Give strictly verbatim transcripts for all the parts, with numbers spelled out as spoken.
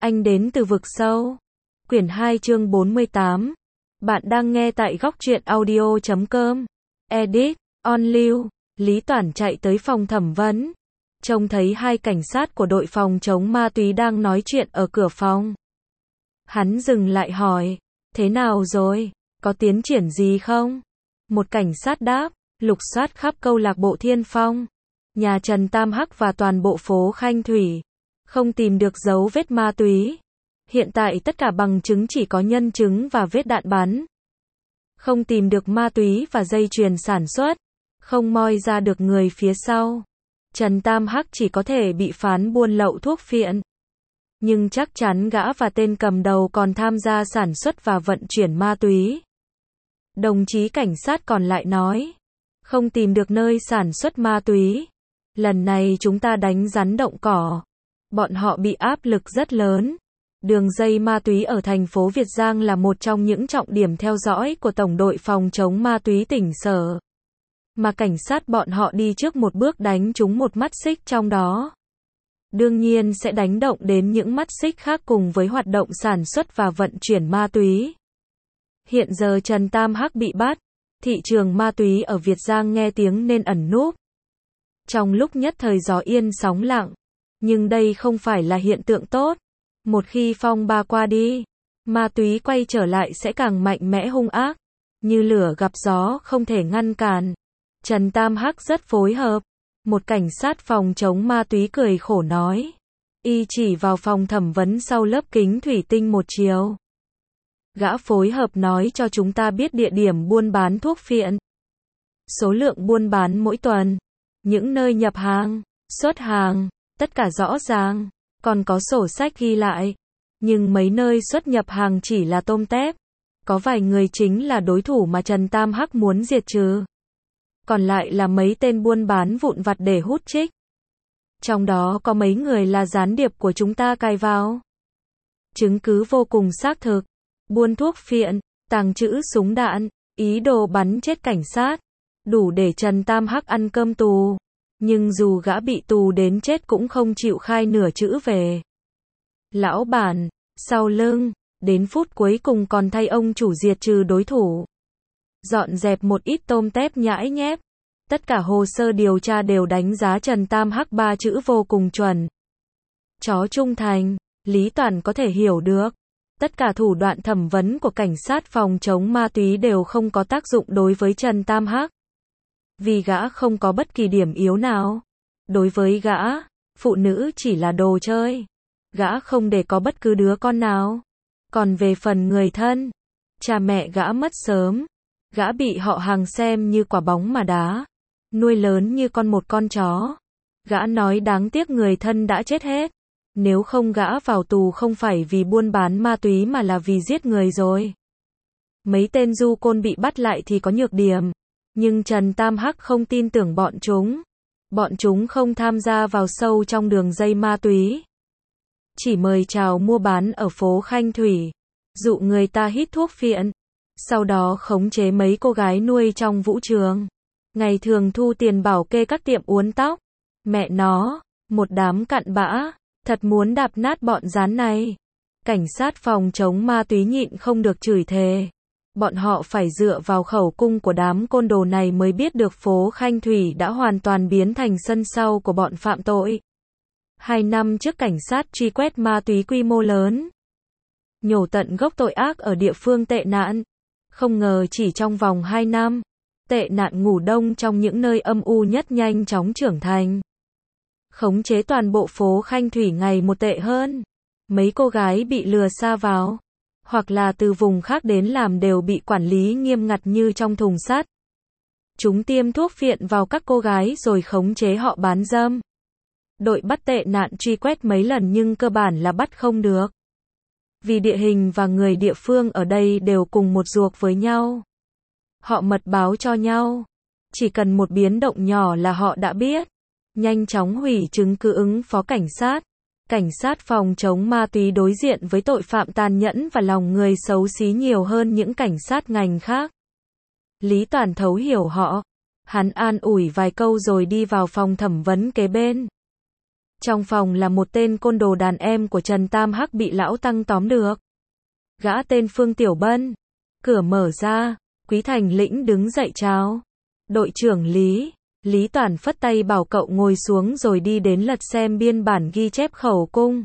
Anh đến từ vực sâu. Quyển hai chương bốn mươi tám. Bạn đang nghe tại góc truyện audio chấm com. Edit, on lưu. Lý Toản chạy tới phòng thẩm vấn. Trông thấy hai cảnh sát của đội phòng chống ma túy đang nói chuyện ở cửa phòng. Hắn dừng lại hỏi, thế nào rồi, có tiến triển gì không? Một cảnh sát đáp, lục soát khắp câu lạc bộ Thiên Phong, nhà Trần Tam Hắc và toàn bộ phố Khanh Thủy. Không tìm được dấu vết ma túy. Hiện tại tất cả bằng chứng chỉ có nhân chứng và vết đạn bắn. Không tìm được ma túy và dây chuyền sản xuất. Không moi ra được người phía sau. Trần Tam Hắc chỉ có thể bị phán buôn lậu thuốc phiện. Nhưng chắc chắn gã và tên cầm đầu còn tham gia sản xuất và vận chuyển ma túy. Đồng chí cảnh sát còn lại nói, không tìm được nơi sản xuất ma túy. Lần này chúng ta đánh rắn động cỏ. Bọn họ bị áp lực rất lớn. Đường dây ma túy ở thành phố Việt Giang là một trong những trọng điểm theo dõi của Tổng đội phòng chống ma túy tỉnh Sở. Mà cảnh sát bọn họ đi trước một bước đánh trúng một mắt xích trong đó. Đương nhiên sẽ đánh động đến những mắt xích khác cùng với hoạt động sản xuất và vận chuyển ma túy. Hiện giờ Trần Tam Hắc bị bắt. Thị trường ma túy ở Việt Giang nghe tiếng nên ẩn núp. Trong lúc nhất thời gió yên sóng lặng. Nhưng đây không phải là hiện tượng tốt. Một khi phong ba qua đi, ma túy quay trở lại sẽ càng mạnh mẽ hung ác. Như lửa gặp gió không thể ngăn cản. Trần Tam Hắc rất phối hợp. Một cảnh sát phòng chống ma túy cười khổ nói. Y chỉ vào phòng thẩm vấn sau lớp kính thủy tinh một chiều. Gã phối hợp nói cho chúng ta biết địa điểm buôn bán thuốc phiện. Số lượng buôn bán mỗi tuần. Những nơi nhập hàng, xuất hàng. Tất cả rõ ràng, còn có sổ sách ghi lại. Nhưng mấy nơi xuất nhập hàng chỉ là tôm tép. Có vài người chính là đối thủ mà Trần Tam Hắc muốn diệt trừ. Còn lại là mấy tên buôn bán vụn vặt để hút trích. Trong đó có mấy người là gián điệp của chúng ta cài vào. Chứng cứ vô cùng xác thực. Buôn thuốc phiện, tàng trữ súng đạn, ý đồ bắn chết cảnh sát. Đủ để Trần Tam Hắc ăn cơm tù. Nhưng dù gã bị tù đến chết cũng không chịu khai nửa chữ về. Lão bản, sau lưng, đến phút cuối cùng còn thay ông chủ diệt trừ đối thủ. Dọn dẹp một ít tôm tép nhãi nhép. Tất cả hồ sơ điều tra đều đánh giá Trần Tam Hắc ba chữ vô cùng chuẩn. Chó trung thành, Lý Toản có thể hiểu được. Tất cả thủ đoạn thẩm vấn của cảnh sát phòng chống ma túy đều không có tác dụng đối với Trần Tam Hắc. Vì gã không có bất kỳ điểm yếu nào. Đối với gã, phụ nữ chỉ là đồ chơi. Gã không để có bất cứ đứa con nào. Còn về phần người thân, cha mẹ gã mất sớm. Gã bị họ hàng xem như quả bóng mà đá. Nuôi lớn như con một con chó. Gã nói đáng tiếc người thân đã chết hết. Nếu không gã vào tù không phải vì buôn bán ma túy mà là vì giết người rồi. Mấy tên du côn bị bắt lại thì có nhược điểm. Nhưng Trần Tam Hắc không tin tưởng bọn chúng. Bọn chúng không tham gia vào sâu trong đường dây ma túy. Chỉ mời chào mua bán ở phố Khanh Thủy. Dụ người ta hít thuốc phiện. Sau đó khống chế mấy cô gái nuôi trong vũ trường. Ngày thường thu tiền bảo kê các tiệm uốn tóc. Mẹ nó, một đám cặn bã. Thật muốn đạp nát bọn rán này. Cảnh sát phòng chống ma túy nhịn không được chửi thề. Bọn họ phải dựa vào khẩu cung của đám côn đồ này mới biết được phố Khanh Thủy đã hoàn toàn biến thành sân sau của bọn phạm tội. Hai năm trước cảnh sát truy quét ma túy quy mô lớn. Nhổ tận gốc tội ác ở địa phương tệ nạn. Không ngờ chỉ trong vòng hai năm, tệ nạn ngủ đông trong những nơi âm u nhất nhanh chóng trưởng thành. Khống chế toàn bộ phố Khanh Thủy ngày một tệ hơn. Mấy cô gái bị lừa sa vào. Hoặc là từ vùng khác đến làm đều bị quản lý nghiêm ngặt như trong thùng sắt. Chúng tiêm thuốc phiện vào các cô gái rồi khống chế họ bán dâm. Đội bắt tệ nạn truy quét mấy lần nhưng cơ bản là bắt không được. Vì địa hình và người địa phương ở đây đều cùng một ruột với nhau. Họ mật báo cho nhau. Chỉ cần một biến động nhỏ là họ đã biết. Nhanh chóng hủy chứng cứ ứng phó cảnh sát. Cảnh sát phòng chống ma túy đối diện với tội phạm tàn nhẫn và lòng người xấu xí nhiều hơn những cảnh sát ngành khác. Lý Toản thấu hiểu họ. Hắn an ủi vài câu rồi đi vào phòng thẩm vấn kế bên. Trong phòng là một tên côn đồ đàn em của Trần Tam Hắc bị lão tăng tóm được. Gã tên Phương Tiểu Bân. Cửa mở ra, Quý Thành Lĩnh đứng dậy chào. Đội trưởng Lý. Lý Toản phất tay bảo cậu ngồi xuống rồi đi đến lật xem biên bản ghi chép khẩu cung.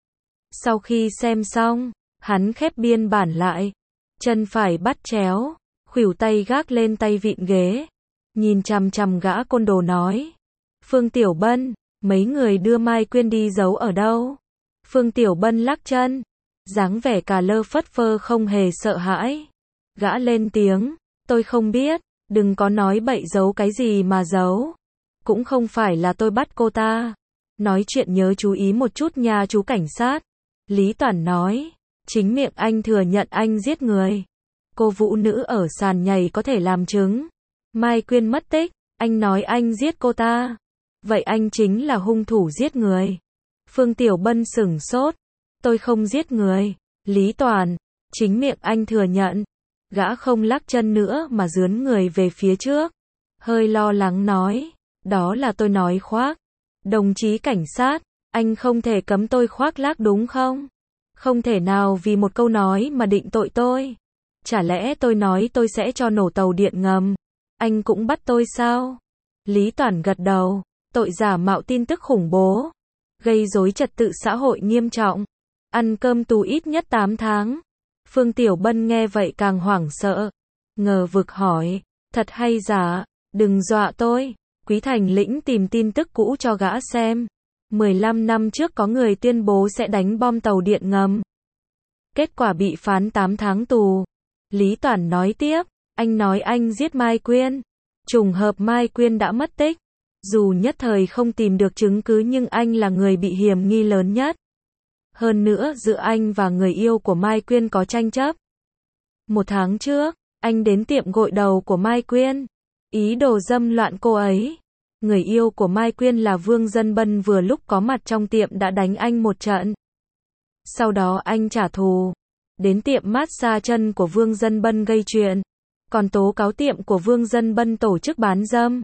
Sau khi xem xong, hắn khép biên bản lại. Chân phải bắt chéo, khuỷu tay gác lên tay vịn ghế. Nhìn chằm chằm gã côn đồ nói. Phương Tiểu Bân, mấy người đưa Mai Quyên đi giấu ở đâu? Phương Tiểu Bân lắc chân. Dáng vẻ cà lơ phất phơ không hề sợ hãi. Gã lên tiếng. Tôi không biết, đừng có nói bậy giấu cái gì mà giấu. Cũng không phải là tôi bắt cô ta. Nói chuyện nhớ chú ý một chút nha chú cảnh sát. Lý Toản nói. Chính miệng anh thừa nhận anh giết người. Cô vũ nữ ở sàn nhảy có thể làm chứng. Mai Quyên mất tích, anh nói anh giết cô ta. Vậy anh chính là hung thủ giết người. Phương Tiểu Bân sửng sốt. Tôi không giết người. Lý Toản. Chính miệng anh thừa nhận. Gã không lắc chân nữa mà dướn người về phía trước. Hơi lo lắng nói. Đó là tôi nói khoác. Đồng chí cảnh sát, anh không thể cấm tôi khoác lác đúng không? Không thể nào vì một câu nói mà định tội tôi. Chả lẽ tôi nói tôi sẽ cho nổ tàu điện ngầm? Anh cũng bắt tôi sao? Lý Toản gật đầu. Tội giả mạo tin tức khủng bố. Gây rối trật tự xã hội nghiêm trọng. Ăn cơm tù ít nhất tám tháng. Phương Tiểu Bân nghe vậy càng hoảng sợ. Ngờ vực hỏi. Thật hay giả? Đừng dọa tôi. Quý Thành Lĩnh tìm tin tức cũ cho gã xem. mười lăm năm trước có người tuyên bố sẽ đánh bom tàu điện ngầm. Kết quả bị phán tám tháng tù. Lý Toản nói tiếp. Anh nói anh giết Mai Quyên. Trùng hợp Mai Quyên đã mất tích. Dù nhất thời không tìm được chứng cứ nhưng anh là người bị hiểm nghi lớn nhất. Hơn nữa giữa anh và người yêu của Mai Quyên có tranh chấp. Một tháng trước, anh đến tiệm gội đầu của Mai Quyên. Ý đồ dâm loạn cô ấy. Người yêu của Mai Quyên là Vương Dân Bân vừa lúc có mặt trong tiệm đã đánh anh một trận. Sau đó anh trả thù. Đến tiệm massage chân của Vương Dân Bân gây chuyện. Còn tố cáo tiệm của Vương Dân Bân tổ chức bán dâm.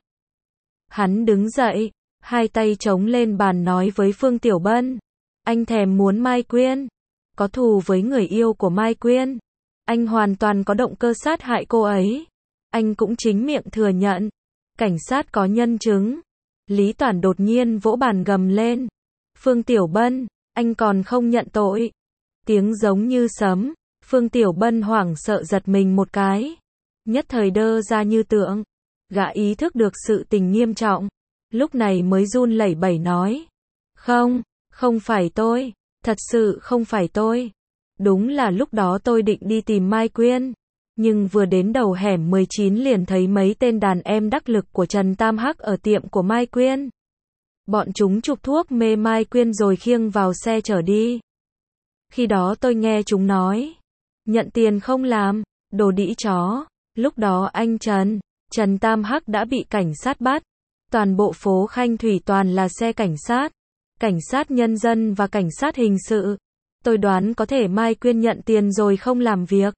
Hắn đứng dậy, hai tay chống lên bàn nói với Phương Tiểu Bân. Anh thèm muốn Mai Quyên. Có thù với người yêu của Mai Quyên. Anh hoàn toàn có động cơ sát hại cô ấy. Anh cũng chính miệng thừa nhận. Cảnh sát có nhân chứng. Lý Toản đột nhiên vỗ bàn gầm lên. Phương Tiểu Bân, anh còn không nhận tội. Tiếng giống như sấm. Phương Tiểu Bân hoảng sợ giật mình một cái. Nhất thời đơ ra như tượng. Gã ý thức được sự tình nghiêm trọng. Lúc này mới run lẩy bẩy nói. Không, không phải tôi. Thật sự không phải tôi. Đúng là lúc đó tôi định đi tìm Mai Quyên. Nhưng vừa đến đầu hẻm mười chín liền thấy mấy tên đàn em đắc lực của Trần Tam Hắc ở tiệm của Mai Quyên. Bọn chúng chụp thuốc mê Mai Quyên rồi khiêng vào xe chở đi. Khi đó tôi nghe chúng nói. Nhận tiền không làm, đồ đĩ chó. Lúc đó anh Trần, Trần Tam Hắc đã bị cảnh sát bắt. Toàn bộ phố Khanh Thủy toàn là xe cảnh sát. Cảnh sát nhân dân và cảnh sát hình sự. Tôi đoán có thể Mai Quyên nhận tiền rồi không làm việc.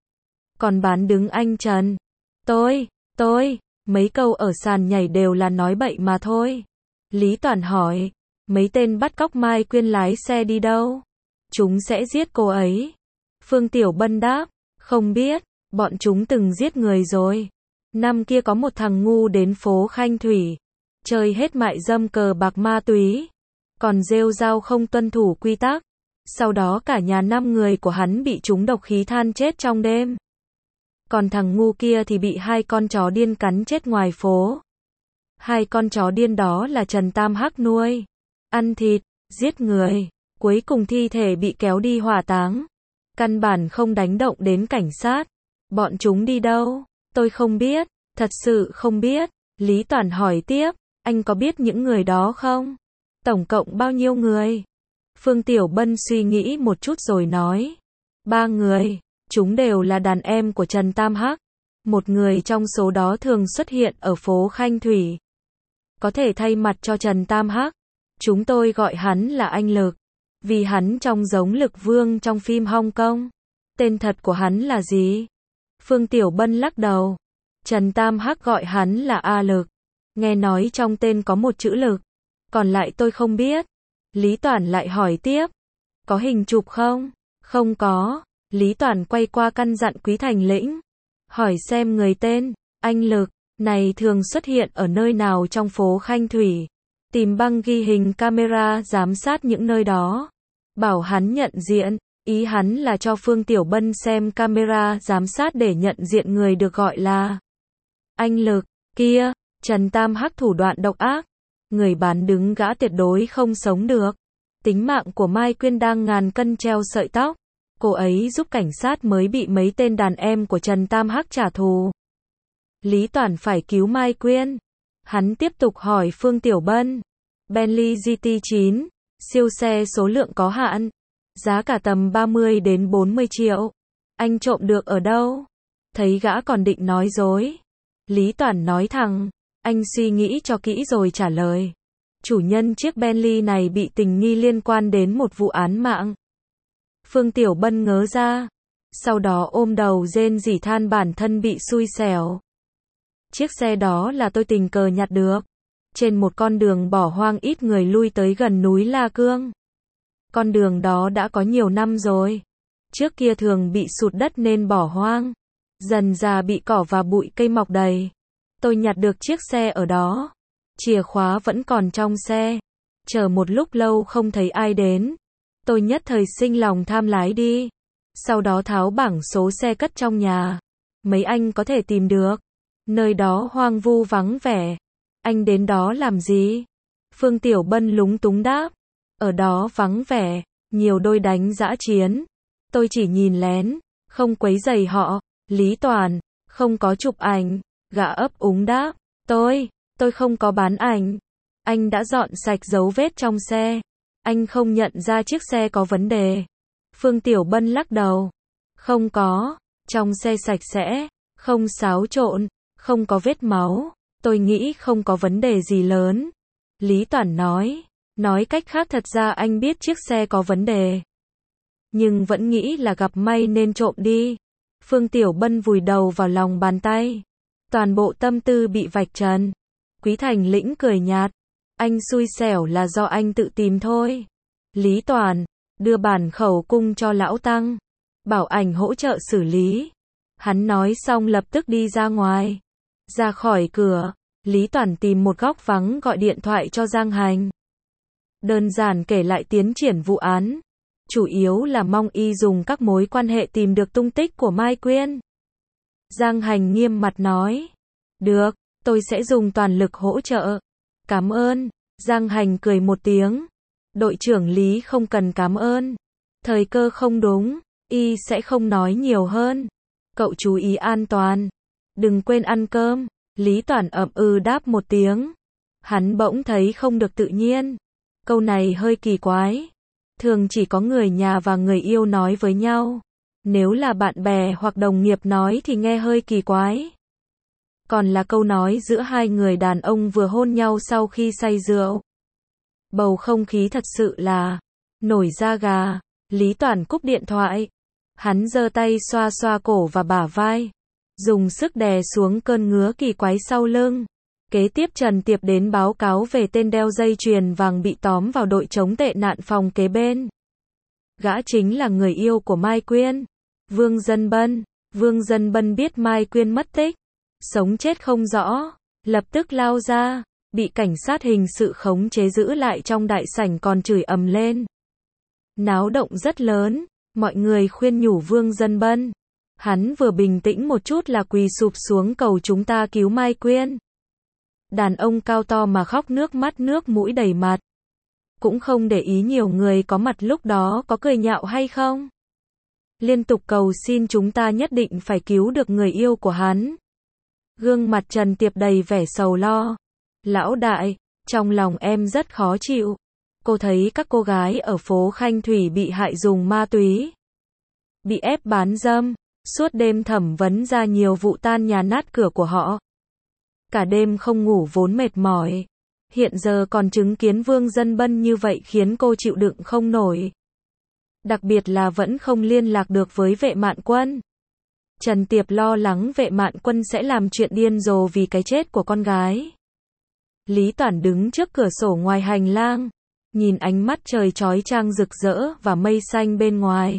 Còn bán đứng anh Trần. Tôi, tôi, mấy câu ở sàn nhảy đều là nói bậy mà thôi. Lý Toản hỏi, mấy tên bắt cóc Mai Quyên lái xe đi đâu? Chúng sẽ giết cô ấy. Phương Tiểu Bân đáp, không biết, bọn chúng từng giết người rồi. Năm kia có một thằng ngu đến phố Khanh Thủy. Chơi hết mại dâm cờ bạc ma túy. Còn rêu rao không tuân thủ quy tắc. Sau đó cả nhà năm người của hắn bị trúng độc khí than chết trong đêm. Còn thằng ngu kia thì bị hai con chó điên cắn chết ngoài phố. Hai con chó điên đó là Trần Tam Hắc nuôi. Ăn thịt, giết người. Cuối cùng thi thể bị kéo đi hỏa táng. Căn bản không đánh động đến cảnh sát. Bọn chúng đi đâu? Tôi không biết. Thật sự không biết. Lý Toản hỏi tiếp. Anh có biết những người đó không? Tổng cộng bao nhiêu người? Phương Tiểu Bân suy nghĩ một chút rồi nói. Ba người. Chúng đều là đàn em của Trần Tam Hắc. Một người trong số đó thường xuất hiện ở phố Khanh Thủy. Có thể thay mặt cho Trần Tam Hắc. Chúng tôi gọi hắn là anh Lực. Vì hắn trông giống Lực Vương trong phim Hong Kong. Tên thật của hắn là gì? Phương Tiểu Bân lắc đầu. Trần Tam Hắc gọi hắn là A Lực. Nghe nói trong tên có một chữ Lực. Còn lại tôi không biết. Lý Toản lại hỏi tiếp. Có hình chụp không? Không có. Lý Toản quay qua căn dặn Quý Thành Lĩnh. Hỏi xem người tên, anh Lực, này thường xuất hiện ở nơi nào trong phố Khanh Thủy. Tìm băng ghi hình camera giám sát những nơi đó. Bảo hắn nhận diện, ý hắn là cho Phương Tiểu Bân xem camera giám sát để nhận diện người được gọi là anh Lực. Kia, Trần Tam Hắc thủ đoạn độc ác. Người bán đứng gã tuyệt đối không sống được. Tính mạng của Mai Quyên đang ngàn cân treo sợi tóc. Cô ấy giúp cảnh sát mới bị mấy tên đàn em của Trần Tam Hắc trả thù. Lý Toản phải cứu Mai Quyên. Hắn tiếp tục hỏi Phương Tiểu Bân. Bentley giê tê chín, siêu xe số lượng có hạn. Giá cả tầm ba mươi đến bốn mươi triệu. Anh trộm được ở đâu? Thấy gã còn định nói dối. Lý Toản nói thẳng. Anh suy nghĩ cho kỹ rồi trả lời. Chủ nhân chiếc Bentley này bị tình nghi liên quan đến một vụ án mạng. Phương Tiểu Bân ngớ ra. Sau đó ôm đầu rên rỉ than bản thân bị xui xẻo. Chiếc xe đó là tôi tình cờ nhặt được. Trên một con đường bỏ hoang ít người lui tới gần núi La Cương. Con đường đó đã có nhiều năm rồi. Trước kia thường bị sụt đất nên bỏ hoang. Dần dà bị cỏ và bụi cây mọc đầy. Tôi nhặt được chiếc xe ở đó. Chìa khóa vẫn còn trong xe. Chờ một lúc lâu không thấy ai đến. Tôi nhất thời sinh lòng tham lái đi. Sau đó tháo bảng số xe cất trong nhà. Mấy anh có thể tìm được. Nơi đó hoang vu vắng vẻ. Anh đến đó làm gì? Phương Tiểu Bân lúng túng đáp. Ở đó vắng vẻ, nhiều đôi đánh dã chiến. Tôi chỉ nhìn lén, không quấy rầy họ. Lý Toản, không có chụp ảnh. Gã ấp úng đáp. Tôi, tôi không có bán ảnh. Anh đã dọn sạch dấu vết trong xe. Anh không nhận ra chiếc xe có vấn đề. Phương Tiểu Bân lắc đầu. Không có, trong xe sạch sẽ, không xáo trộn, không có vết máu. Tôi nghĩ không có vấn đề gì lớn. Lý Toản nói. Nói cách khác thật ra anh biết chiếc xe có vấn đề. Nhưng vẫn nghĩ là gặp may nên trộm đi. Phương Tiểu Bân vùi đầu vào lòng bàn tay. Toàn bộ tâm tư bị vạch trần. Quý Thành Lĩnh cười nhạt. Anh xui xẻo là do anh tự tìm thôi. Lý Toản, đưa bản khẩu cung cho lão Tăng. Bảo ảnh hỗ trợ xử lý. Hắn nói xong lập tức đi ra ngoài. Ra khỏi cửa, Lý Toản tìm một góc vắng gọi điện thoại cho Giang Hành. Đơn giản kể lại tiến triển vụ án. Chủ yếu là mong y dùng các mối quan hệ tìm được tung tích của Mai Quyên. Giang Hành nghiêm mặt nói. Được, tôi sẽ dùng toàn lực hỗ trợ. Cảm ơn. Giang Hành cười một tiếng. Đội trưởng Lý không cần cảm ơn. Thời cơ không đúng, y sẽ không nói nhiều hơn. Cậu chú ý an toàn. Đừng quên ăn cơm. Lý Toản ậm ừ đáp một tiếng. Hắn bỗng thấy không được tự nhiên. Câu này hơi kỳ quái. Thường chỉ có người nhà và người yêu nói với nhau. Nếu là bạn bè hoặc đồng nghiệp nói thì nghe hơi kỳ quái. Còn là câu nói giữa hai người đàn ông vừa hôn nhau sau khi say rượu. Bầu không khí thật sự là nổi da gà. Lý Toản cúp điện thoại. Hắn giơ tay xoa xoa cổ và bả vai. Dùng sức đè xuống cơn ngứa kỳ quái sau lưng. Kế tiếp Trần Tiệp đến báo cáo về tên đeo dây chuyền vàng bị tóm vào đội chống tệ nạn phòng kế bên. Gã chính là người yêu của Mai Quyên. Vương Dân Bân. Vương Dân Bân biết Mai Quyên mất tích. Sống chết không rõ. Lập tức lao ra. Bị cảnh sát hình sự khống chế giữ lại trong đại sảnh còn chửi ầm lên. Náo động rất lớn. Mọi người khuyên nhủ Vương Dân Bân. Hắn vừa bình tĩnh một chút là quỳ sụp xuống cầu chúng ta cứu Mai Quyên. Đàn ông cao to mà khóc nước mắt nước mũi đầy mặt. Cũng không để ý nhiều người có mặt lúc đó có cười nhạo hay không. Liên tục cầu xin chúng ta nhất định phải cứu được người yêu của hắn. Gương mặt Trần Tiệp đầy vẻ sầu lo. Lão đại, trong lòng em rất khó chịu. Cô thấy các cô gái ở phố Khanh Thủy bị hại dùng ma túy. Bị ép bán dâm. Suốt đêm thẩm vấn ra nhiều vụ tan nhà nát cửa của họ. Cả đêm không ngủ vốn mệt mỏi. Hiện giờ còn chứng kiến Vương Dân Bân như vậy khiến cô chịu đựng không nổi. Đặc biệt là vẫn không liên lạc được với Vệ Mạn Quân. Trần Tiệp lo lắng Vệ Mạn Quân sẽ làm chuyện điên rồ vì cái chết của con gái. Lý Toản đứng trước cửa sổ ngoài hành lang. nhìn ánh mắt trời chói chang rực rỡ và mây xanh bên ngoài.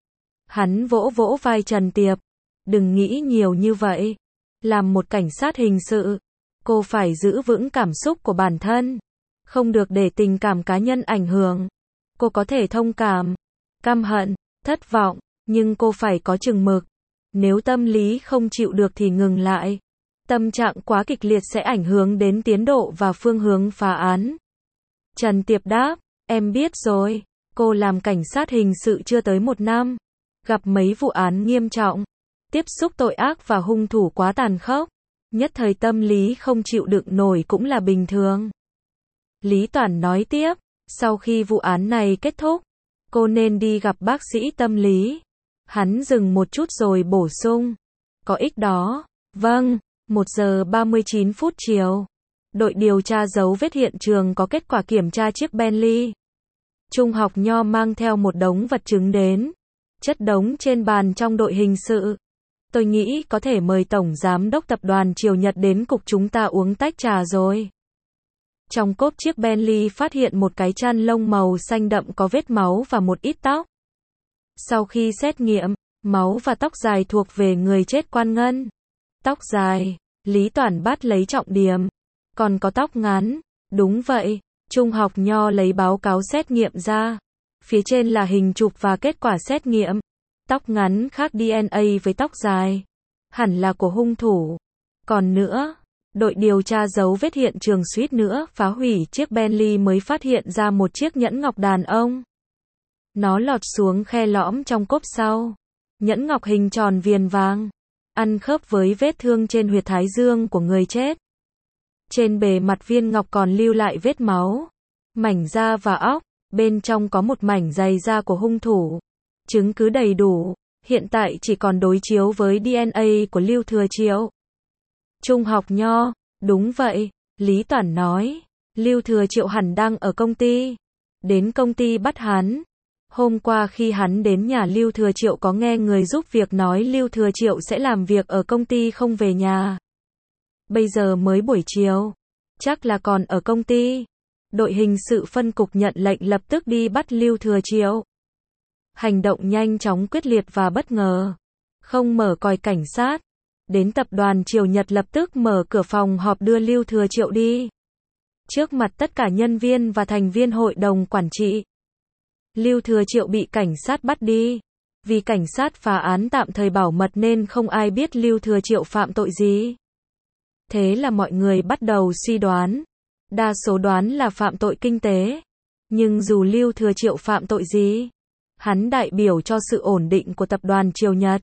Hắn vỗ vỗ vai Trần Tiệp, đừng nghĩ nhiều như vậy. Làm một cảnh sát hình sự, cô phải giữ vững cảm xúc của bản thân, không được để tình cảm cá nhân ảnh hưởng. Cô có thể thông cảm, căm hận, thất vọng, nhưng cô phải có chừng mực. Nếu tâm lý không chịu được thì ngừng lại. Tâm trạng quá kịch liệt sẽ ảnh hưởng đến tiến độ và phương hướng phá án. Trần Tiệp đáp, em biết rồi, cô làm cảnh sát hình sự chưa tới một năm, gặp mấy vụ án nghiêm trọng, tiếp xúc tội ác và hung thủ quá tàn khốc, nhất thời tâm lý không chịu đựng nổi cũng là bình thường. Lý Toản nói tiếp, sau khi vụ án này kết thúc, cô nên đi gặp bác sĩ tâm lý. Hắn dừng một chút rồi bổ sung, có ích đó. Vâng, một giờ ba mươi chín phút chiều. Đội điều tra dấu vết hiện trường có kết quả kiểm tra chiếc Bentley. Trung học Nho mang theo một đống vật chứng đến, chất đống trên bàn trong đội hình sự. Tôi nghĩ có thể mời Tổng Giám đốc Tập đoàn Triều Nhật đến cục chúng ta uống tách trà rồi. Trong cốp chiếc Bentley phát hiện một cái chăn lông màu xanh đậm có vết máu và một ít tóc. Sau khi xét nghiệm, máu và tóc dài thuộc về người chết Quan Ngân. Tóc dài, Lý Toản bắt lấy trọng điểm. Còn có tóc ngắn, đúng vậy. Trung học Nho lấy báo cáo xét nghiệm ra. Phía trên là hình chụp và kết quả xét nghiệm. Tóc ngắn khác đê en a với tóc dài, hẳn là của hung thủ. Còn nữa, đội điều tra dấu vết hiện trường suýt nữa phá hủy chiếc Bentley mới phát hiện ra một chiếc nhẫn ngọc đàn ông. Nó lọt xuống khe lõm trong cốp sau. Nhẫn ngọc hình tròn viền vàng, ăn khớp với vết thương trên huyệt thái dương của người chết. Trên bề mặt viên ngọc còn lưu lại vết máu, mảnh da và óc, bên trong có một mảnh giày da của hung thủ. Chứng cứ đầy đủ, hiện tại chỉ còn đối chiếu với đê en a của Lưu Thừa Triệu. Trung học Nho, đúng vậy, Lý Toản nói, Lưu Thừa Triệu hẳn đang ở công ty. Đến công ty bắt hắn. Hôm qua khi hắn đến nhà Lưu Thừa Triệu có nghe người giúp việc nói Lưu Thừa Triệu sẽ làm việc ở công ty không về nhà. Bây giờ mới buổi chiều, chắc là còn ở công ty. Đội hình sự phân cục nhận lệnh lập tức đi bắt Lưu Thừa Triệu. Hành động nhanh chóng quyết liệt và bất ngờ. Không mở còi cảnh sát. Đến tập đoàn Triều Nhật lập tức mở cửa phòng họp đưa Lưu Thừa Triệu đi. Trước mặt tất cả nhân viên và thành viên hội đồng quản trị. Lưu Thừa Triệu bị cảnh sát bắt đi. Vì cảnh sát phá án tạm thời bảo mật nên không ai biết Lưu Thừa Triệu phạm tội gì. Thế là mọi người bắt đầu suy đoán. Đa số đoán là phạm tội kinh tế. Nhưng dù Lưu Thừa Triệu phạm tội gì, hắn đại biểu cho sự ổn định của tập đoàn Triều Nhật.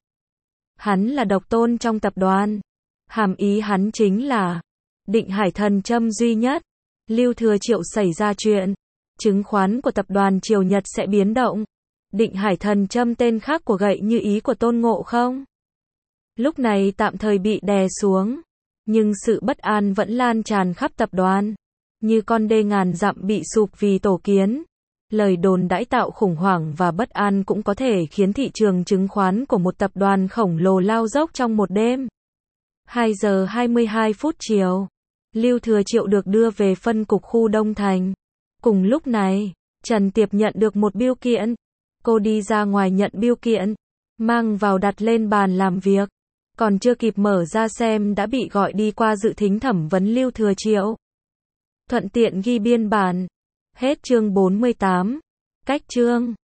Hắn là độc tôn trong tập đoàn. Hàm ý hắn chính là Định Hải Thần Châm duy nhất. Lưu Thừa Triệu xảy ra chuyện, chứng khoán của tập đoàn Triều Nhật sẽ biến động. Định Hải Thần Châm tên khác của gậy như ý của Tôn Ngộ Không. Lúc này tạm thời bị đè xuống, nhưng sự bất an vẫn lan tràn khắp tập đoàn. Như con đê ngàn dặm bị sụp vì tổ kiến. Lời đồn đãi tạo khủng hoảng và bất an cũng có thể khiến thị trường chứng khoán của một tập đoàn khổng lồ lao dốc trong một đêm. hai giờ hai mươi hai phút chiều, Lưu Thừa Triệu được đưa về phân cục khu Đông Thành. Cùng lúc này, Trần Tiệp nhận được một bưu kiện. Cô đi ra ngoài nhận bưu kiện, mang vào đặt lên bàn làm việc. Còn chưa kịp mở ra xem đã bị gọi đi qua dự thính thẩm vấn Lưu Thừa Triệu. Thuận tiện ghi biên bản. Hết chương bốn mươi tám. Cách chương